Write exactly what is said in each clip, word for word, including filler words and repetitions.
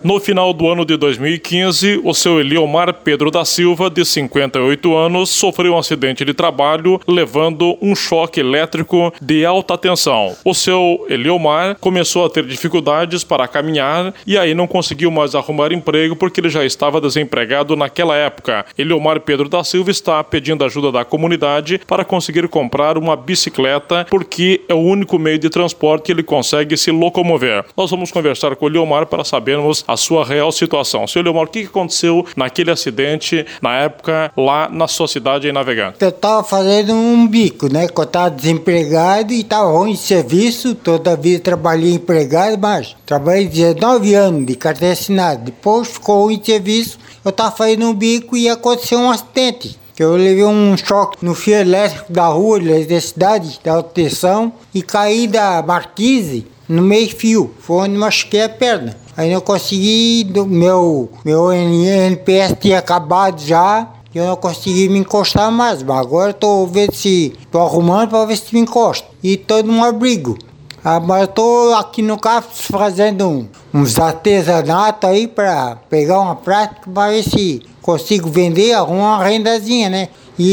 No final do ano de dois mil e quinze, o seu Eliomar Pedro da Silva, de cinquenta e oito anos, sofreu um acidente de trabalho, levando um choque elétrico de alta tensão. O seu Eliomar começou a ter dificuldades para caminhar e aí não conseguiu mais arrumar emprego porque ele já estava desempregado naquela época. Eliomar Pedro da Silva está pedindo ajuda da comunidade para conseguir comprar uma bicicleta porque é o único meio de transporte que ele consegue se locomover. Nós vamos conversar com o Eliomar para sabermos a sua real situação. Seu Eliomar, o que aconteceu naquele acidente, na época, lá na sua cidade em Navegante? Eu estava fazendo um bico, né? Que eu estava desempregado e estava ruim de serviço. Toda vida trabalhei empregado, mas trabalhei dezenove anos de carteira assinada. Depois ficou ruim de serviço, eu estava fazendo um bico e aconteceu um acidente. Eu levei um choque no fio elétrico da rua, da cidade, da alta tensão, e caí da marquise no meio fio. Foi onde machuquei a perna. Aí não consegui, meu, meu N P S tinha acabado já, e eu não consegui me encostar mais. Mas agora estou vendo se, estou arrumando para ver se me encosto. E estou num abrigo. Ah, mas eu estou aqui no CAPS fazendo um, uns artesanatos aí para pegar uma prática para ver se consigo vender, arrumar uma rendazinha, né?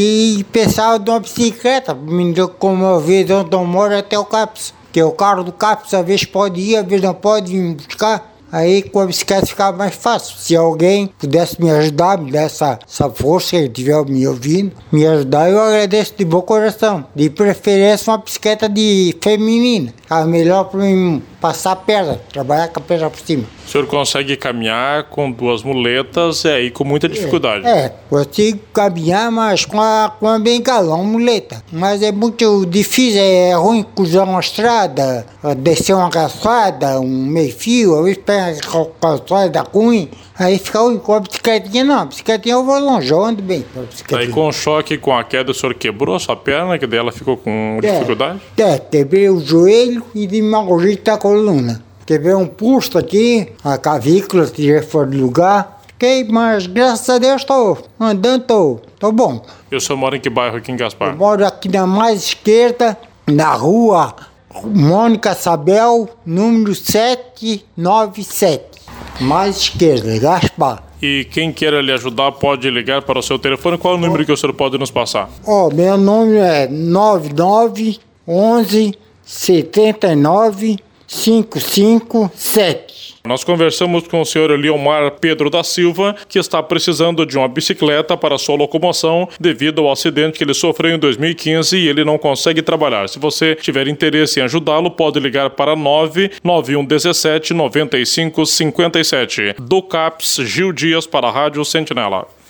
E pensava de uma bicicleta, me locomover de onde eu moro até o CAPS. Porque o carro do CAPS às vezes pode ir, às vezes não pode me buscar. Aí com a bicicleta ficava mais fácil. Se alguém pudesse me ajudar, me dar essa, essa força, que estiver me ouvindo, me ajudar, eu agradeço de bom coração. De preferência uma bicicleta de feminina. É melhor para mim passar a perna, trabalhar com a perna por cima. O senhor consegue caminhar com duas muletas e aí com muita dificuldade? É, é consigo caminhar, mas com a, com a bengala, uma muleta. Mas é muito difícil, é ruim cruzar uma estrada, descer uma calçada, um meio-fio, às vezes pega a calçada ruim. Aí fica ruim com a bicicletinha, não. A bicicletinha eu vou longe, eu ando bem com a bicicletinha. Aí com o choque, com a queda, o senhor quebrou a sua perna, que daí ela ficou com dificuldade? É, é quebrei o joelho e de a coluna. Quebrei um pulso aqui, a clavícula, tirei fora do lugar. Fiquei, mas graças a Deus estou andando, estou tô, tô bom. E o senhor mora em que bairro aqui em Gaspar? Eu moro aqui na mais esquerda, na rua Mônica Sabel, número setecentos e noventa e sete. Mais esquerda, Gaspar. E quem queira lhe ajudar pode ligar para o seu telefone. Qual é o número que o senhor pode nos passar? Ó, oh, meu nome é nove nove onze setenta e nove cinco cinco sete. Nós conversamos com o senhor Eliomar Pedro da Silva, que está precisando de uma bicicleta para sua locomoção devido ao acidente que ele sofreu em dois mil e quinze e ele não consegue trabalhar. Se você tiver interesse em ajudá-lo, pode ligar para nove nove um um sete nove cinco cinco sete. Do CAPS, Gil Dias para a Rádio Sentinela.